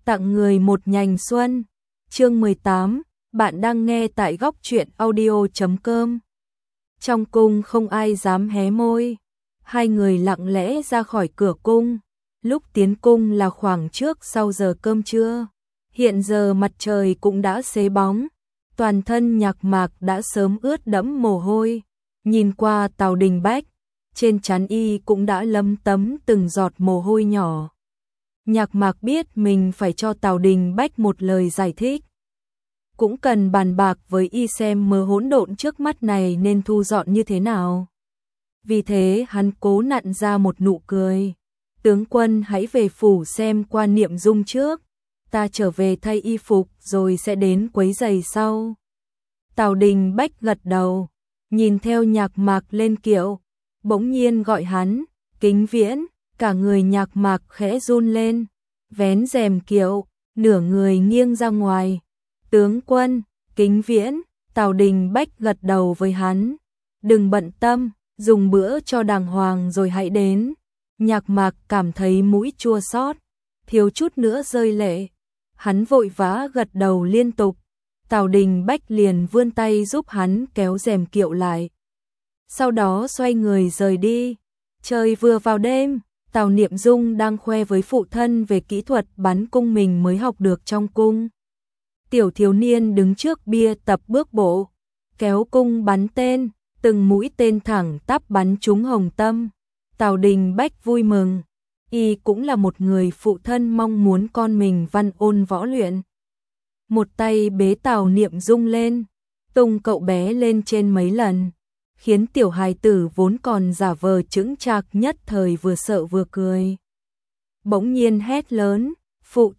tặng người một nhành xuân. Chương 18, bạn đang nghe tại góc truyện audio.com. Trong cung không ai dám hé môi, hai người lặng lẽ ra khỏi cửa cung. Lúc tiến cung là khoảng trước sau giờ cơm trưa. Hiện giờ mặt trời cũng đã xế bóng, toàn thân Nhạc Mạc đã sớm ướt đẫm mồ hôi. Nhìn qua Tào Đình Bách, trên trán y cũng đã lấm tấm từng giọt mồ hôi nhỏ. Nhạc Mạc biết mình phải cho Tào Đình Bách một lời giải thích. Cũng cần bàn bạc với y xem mớ hỗn độn trước mắt này nên thu dọn như thế nào. Vì thế hắn cố nặn ra một nụ cười. Tướng quân hãy về phủ xem qua Niệm Dung trước. Ta trở về thay y phục rồi sẽ đến quấy giày sau. Tào Đình Bách gật đầu, nhìn theo Nhạc Mạc lên kiệu, bỗng nhiên gọi hắn, Kính Viễn. Cả người Nhạc Mạc khẽ run lên, vén rèm kiệu, nửa người nghiêng ra ngoài. Tướng quân, Kính Viễn. Tào Đình Bách gật đầu với hắn. Đừng bận tâm, dùng bữa cho đàng hoàng rồi hãy đến. Nhạc Mạc cảm thấy mũi chua xót, thiếu chút nữa rơi lệ. Hắn vội vã gật đầu liên tục. Tào Đình Bách liền vươn tay giúp hắn kéo rèm kiệu lại. Sau đó xoay người rời đi. Trời vừa vào đêm, Tào Niệm Dung đang khoe với phụ thân về kỹ thuật bắn cung mình mới học được trong cung. Tiểu thiếu niên đứng trước bia tập bước bộ, kéo cung bắn tên, từng mũi tên thẳng tắp bắn trúng hồng tâm. Tào Đình Bách vui mừng, y cũng là một người phụ thân mong muốn con mình văn ôn võ luyện. Một tay bế Tào Niệm Dung lên, tung cậu bé lên trên mấy lần, khiến tiểu hài tử vốn còn giả vờ chững chạc nhất thời vừa sợ vừa cười. Bỗng nhiên hét lớn, phụ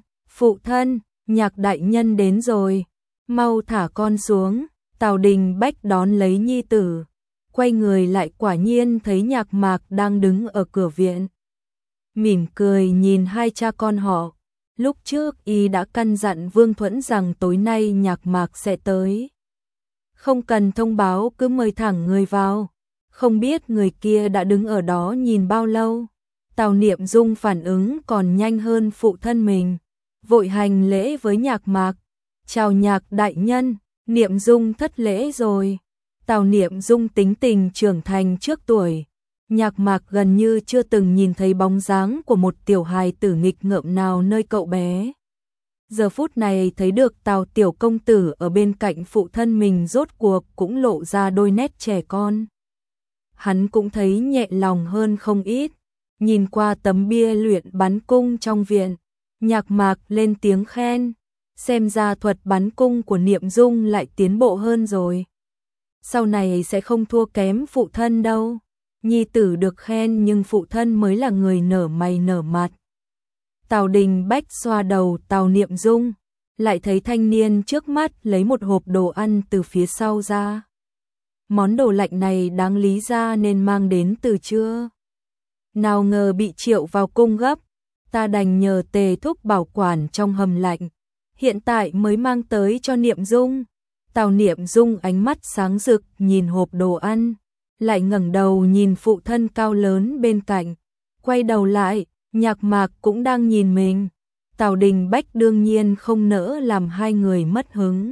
thân, Nhạc đại nhân đến rồi, mau thả con xuống. Tào Đình Bách đón lấy nhi tử, quay người lại quả nhiên thấy Nhạc Mạc đang đứng ở cửa viện. Mỉm cười nhìn hai cha con họ, lúc trước y đã căn dặn Vương Thuẫn rằng tối nay Nhạc Mạc sẽ tới. Không cần thông báo, cứ mời thẳng người vào. Không biết người kia đã đứng ở đó nhìn bao lâu. Tào Niệm Dung phản ứng còn nhanh hơn phụ thân mình, vội hành lễ với Nhạc Mạc. Chào Nhạc đại nhân. Niệm Dung thất lễ rồi. Tào Niệm Dung tính tình trưởng thành trước tuổi. Nhạc Mạc gần như chưa từng nhìn thấy bóng dáng của một tiểu hài tử nghịch ngợm nào nơi cậu bé. Giờ phút này thấy được Tào tiểu công tử ở bên cạnh phụ thân mình rốt cuộc cũng lộ ra đôi nét trẻ con. Hắn cũng thấy nhẹ lòng hơn không ít. Nhìn qua tấm bia luyện bắn cung trong viện, Nhạc Mạc lên tiếng khen. Xem ra thuật bắn cung của Niệm Dung lại tiến bộ hơn rồi. Sau này sẽ không thua kém phụ thân đâu. Nhi tử được khen nhưng phụ thân mới là người nở mày nở mặt. Tào Đình Bách xoa đầu Tào Niệm Dung, lại thấy thanh niên trước mắt lấy một hộp đồ ăn từ phía sau ra. Món đồ lạnh này đáng lý ra nên mang đến từ trưa. Nào ngờ bị triệu vào cung gấp, ta đành nhờ Tề thúc bảo quản trong hầm lạnh. Hiện tại mới mang tới cho Niệm Dung. Tào Niệm Dung ánh mắt sáng rực nhìn hộp đồ ăn, lại ngẩng đầu nhìn phụ thân cao lớn bên cạnh. Quay đầu lại, Nhạc Mạc cũng đang nhìn mình. Tào Đình Bách đương nhiên không nỡ làm hai người mất hứng.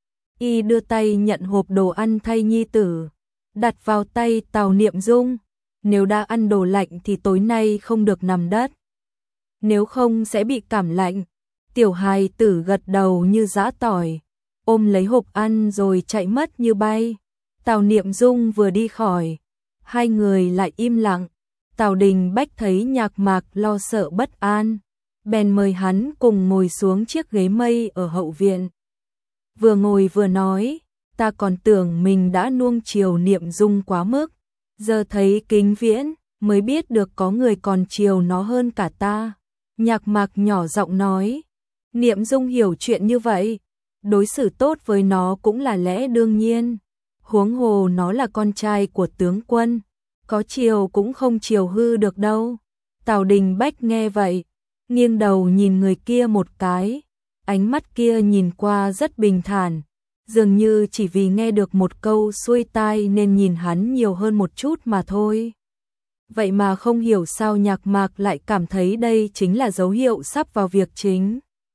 Y đưa tay nhận hộp đồ ăn thay nhi tử, đặt vào tay Tào Niệm Dung. Nếu đã ăn đồ lạnh thì tối nay không được nằm đất, nếu không sẽ bị cảm lạnh. Tiểu hài tử gật đầu như giã tỏi, ôm lấy hộp ăn rồi chạy mất như bay. Tào Niệm Dung vừa đi khỏi, hai người lại im lặng. Tào Đình Bách thấy Nhạc Mạc lo sợ bất an, bèn mời hắn cùng ngồi xuống chiếc ghế mây ở hậu viện. Vừa ngồi vừa nói, ta còn tưởng mình đã nuông chiều Niệm Dung quá mức, giờ thấy Kính Viễn mới biết được có người còn chiều nó hơn cả ta. Nhạc Mạc nhỏ giọng nói, Niệm Dung hiểu chuyện như vậy, đối xử tốt với nó cũng là lẽ đương nhiên. Huống hồ nó là con trai của tướng quân, có chiều cũng không chiều hư được đâu. Tào Đình Bách nghe vậy, nghiêng đầu nhìn người kia một cái, ánh mắt kia nhìn qua rất bình thản, dường như chỉ vì nghe được một câu xuôi tai nên nhìn hắn nhiều hơn một chút mà thôi. Vậy mà không hiểu sao Nhạc Mạc lại cảm thấy đây chính là dấu hiệu sắp vào việc chính.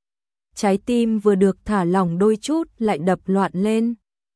Trái tim vừa được thả lỏng đôi chút lại đập loạn lên.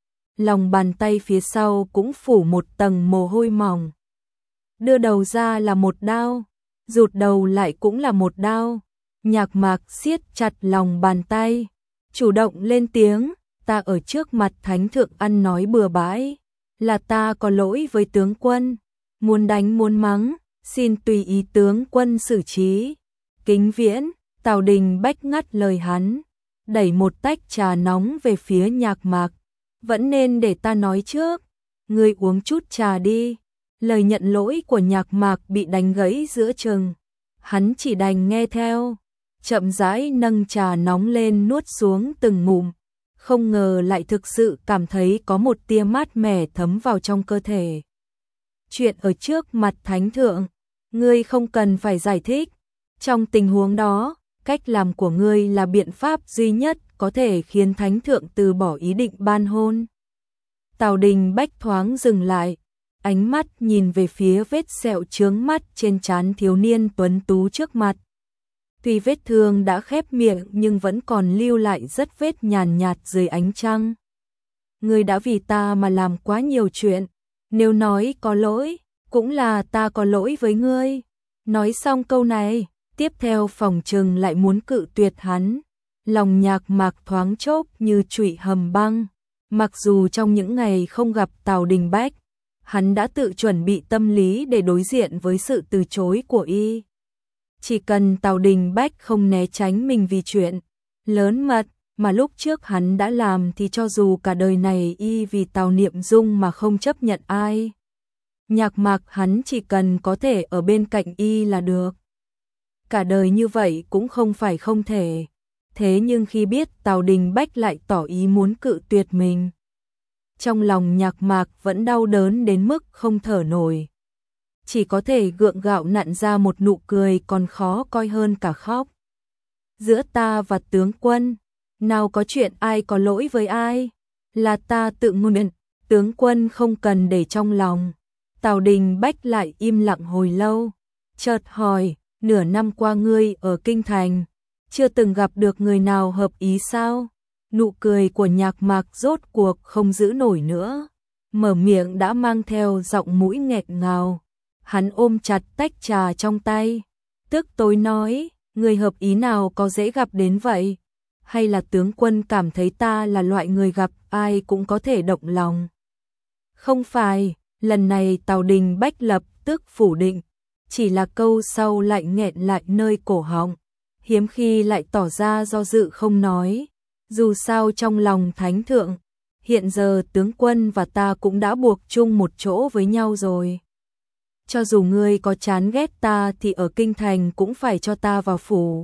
Lòng bàn tay phía sau cũng phủ một tầng mồ hôi mỏng. Đưa đầu ra là một đao, rụt đầu lại cũng là một đao. Nhạc Mạc siết chặt lòng bàn tay, chủ động lên tiếng, ta ở trước mặt thánh thượng ăn nói bừa bãi, là ta có lỗi với tướng quân, muốn đánh muốn mắng, xin tùy ý tướng quân xử trí. Kính Viễn, Tào Đình Bách ngắt lời hắn, đẩy một tách trà nóng về phía Nhạc Mạc, vẫn nên để ta nói trước, ngươi uống chút trà đi. Lời nhận lỗi của Nhạc Mạc bị đánh gãy giữa chừng, hắn chỉ đành nghe theo, chậm rãi nâng trà nóng lên nuốt xuống từng ngụm, không ngờ lại thực sự cảm thấy có một tia mát mẻ thấm vào trong cơ thể. Chuyện ở trước mặt thánh thượng, ngươi không cần phải giải thích, trong tình huống đó, cách làm của ngươi là biện pháp duy nhất có thể khiến thánh thượng từ bỏ ý định ban hôn. Tào Đình Bách thoáng dừng lại, ánh mắt nhìn về phía vết sẹo chướng mắt trên trán thiếu niên tuấn tú trước mặt. Tuy vết thương đã khép miệng nhưng vẫn còn lưu lại rất vết nhàn nhạt dưới ánh trăng. Ngươi đã vì ta mà làm quá nhiều chuyện, nếu nói có lỗi, cũng là ta có lỗi với ngươi. Nói xong câu này, tiếp theo phỏng chừng lại muốn cự tuyệt hắn. Lòng Nhạc Mạc thoáng chốc như trụy hầm băng. Mặc dù trong những ngày không gặp Tào Đình Bách, hắn đã tự chuẩn bị tâm lý để đối diện với sự từ chối của y. Chỉ cần Tào Đình Bách không né tránh mình vì chuyện lớn mật mà lúc trước hắn đã làm thì cho dù cả đời này y vì Tào Niệm Dung mà không chấp nhận ai, Nhạc Mạc hắn chỉ cần có thể ở bên cạnh y là được. Cả đời như vậy cũng không phải không thể. Thế nhưng khi biết Tào Đình Bách lại tỏ ý muốn cự tuyệt mình, trong lòng Nhạc Mạc vẫn đau đớn đến mức không thở nổi. Chỉ có thể gượng gạo nặn ra một nụ cười còn khó coi hơn cả khóc. Giữa ta và tướng quân, nào có chuyện ai có lỗi với ai, là ta tự nguyện, tướng quân không cần để trong lòng. Tào Đình Bách lại im lặng hồi lâu, chợt hỏi, nửa năm qua ngươi ở Kinh Thành, chưa từng gặp được người nào hợp ý sao? Nụ cười của Nhạc Mạc rốt cuộc không giữ nổi nữa, mở miệng đã mang theo giọng mũi nghẹn ngào. Hắn ôm chặt tách trà trong tay, tức tối nói, người hợp ý nào có dễ gặp đến vậy? Hay là tướng quân cảm thấy ta là loại người gặp ai cũng có thể động lòng? Không phải, lần này Tào Đình Bách lập tức phủ định, chỉ là câu sau lại nghẹn lại nơi cổ họng, hiếm khi lại tỏ ra do dự không nói. Dù sao trong lòng thánh thượng, hiện giờ tướng quân và ta cũng đã buộc chung một chỗ với nhau rồi. Cho dù ngươi có chán ghét ta thì ở Kinh Thành cũng phải cho ta vào phủ.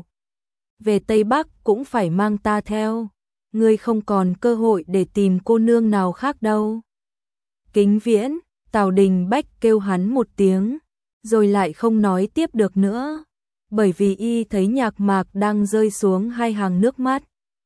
Về Tây Bắc cũng phải mang ta theo. Ngươi không còn cơ hội để tìm cô nương nào khác đâu. Kính Viễn, Tào Đình Bách kêu hắn một tiếng, rồi lại không nói tiếp được nữa, bởi vì y thấy Nhạc Mạc đang rơi xuống hai hàng nước mắt.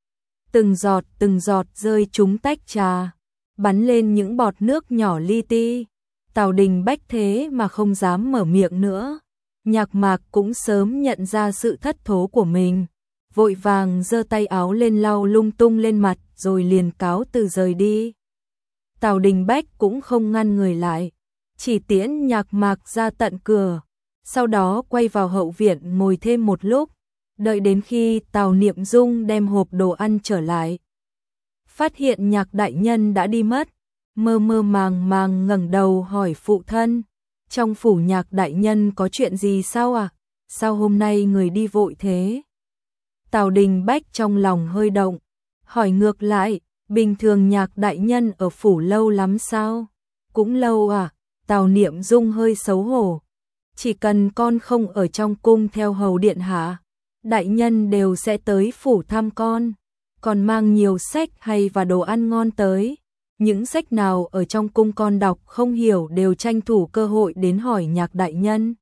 Từng giọt rơi trúng tách trà, bắn lên những bọt nước nhỏ li ti. Tào Đình Bách thế mà không dám mở miệng nữa. Nhạc Mạc cũng sớm nhận ra sự thất thố của mình, vội vàng giơ tay áo lên lau lung tung lên mặt rồi liền cáo từ rời đi. Tào Đình Bách cũng không ngăn người lại, chỉ tiễn Nhạc Mạc ra tận cửa, sau đó quay vào hậu viện ngồi thêm một lúc, đợi đến khi Tào Niệm Dung đem hộp đồ ăn trở lại. Phát hiện Nhạc đại nhân đã đi mất, mơ mơ màng màng ngẩng đầu hỏi phụ thân, trong phủ Nhạc đại nhân có chuyện gì sao à? Sao hôm nay người đi vội thế? Tào Đình Bách trong lòng hơi động, hỏi ngược lại, bình thường Nhạc đại nhân ở phủ lâu lắm sao? Cũng lâu à? Tào Niệm Dung hơi xấu hổ, chỉ cần con không ở trong cung theo hầu điện hạ, đại nhân đều sẽ tới phủ thăm con, còn mang nhiều sách hay và đồ ăn ngon tới. Những sách nào ở trong cung con đọc không hiểu đều tranh thủ cơ hội đến hỏi Nhạc đại nhân.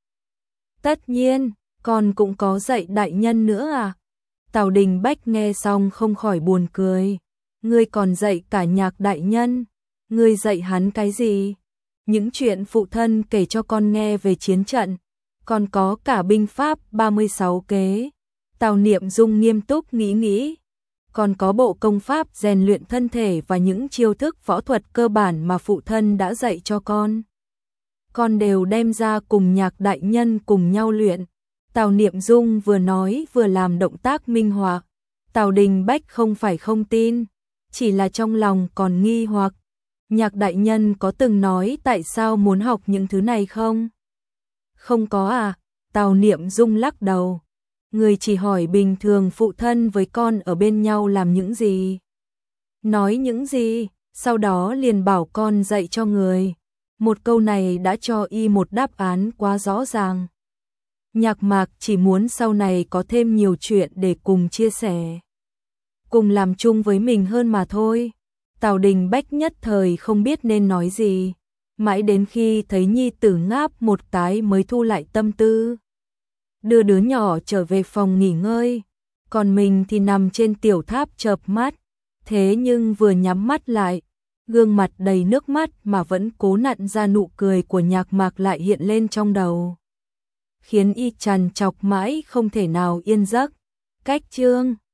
Tất nhiên, con cũng có dạy đại nhân nữa à? Tào Đình Bách nghe xong không khỏi buồn cười. Ngươi còn dạy cả Nhạc đại nhân, ngươi dạy hắn cái gì? những chuyện phụ thân kể cho con nghe về chiến trận, còn có cả binh pháp 36 kế. Tào Niệm Dung nghiêm túc nghĩ, còn có bộ công pháp rèn luyện thân thể và những chiêu thức võ thuật cơ bản mà phụ thân đã dạy cho con. Con đều đem ra cùng Nhạc đại nhân cùng nhau luyện. Tào Niệm Dung vừa nói vừa làm động tác minh họa. Tào Đình Bách không phải không tin, chỉ là trong lòng còn nghi hoặc. Nhạc đại nhân có từng nói tại sao muốn học những thứ này không? Không có à? Tào Niệm Dung lắc đầu. Người chỉ hỏi bình thường phụ thân với con ở bên nhau làm những gì? Nói những gì, sau đó liền bảo con dạy cho người. Một câu này đã cho y một đáp án quá rõ ràng. Nhạc Mạc chỉ muốn sau này có thêm nhiều chuyện để cùng chia sẻ, cùng làm chung với mình hơn mà thôi. Tào Đình Bách nhất thời không biết nên nói gì, mãi đến khi thấy nhi tử ngáp một cái mới thu lại tâm tư. Đưa đứa nhỏ trở về phòng nghỉ ngơi, còn mình thì nằm trên tiểu tháp chợp mắt. Thế nhưng vừa nhắm mắt lại, gương mặt đầy nước mắt mà vẫn cố nặn ra nụ cười của Nhạc Mạc lại hiện lên trong đầu, khiến y trằn trọc mãi không thể nào yên giấc. Cách chương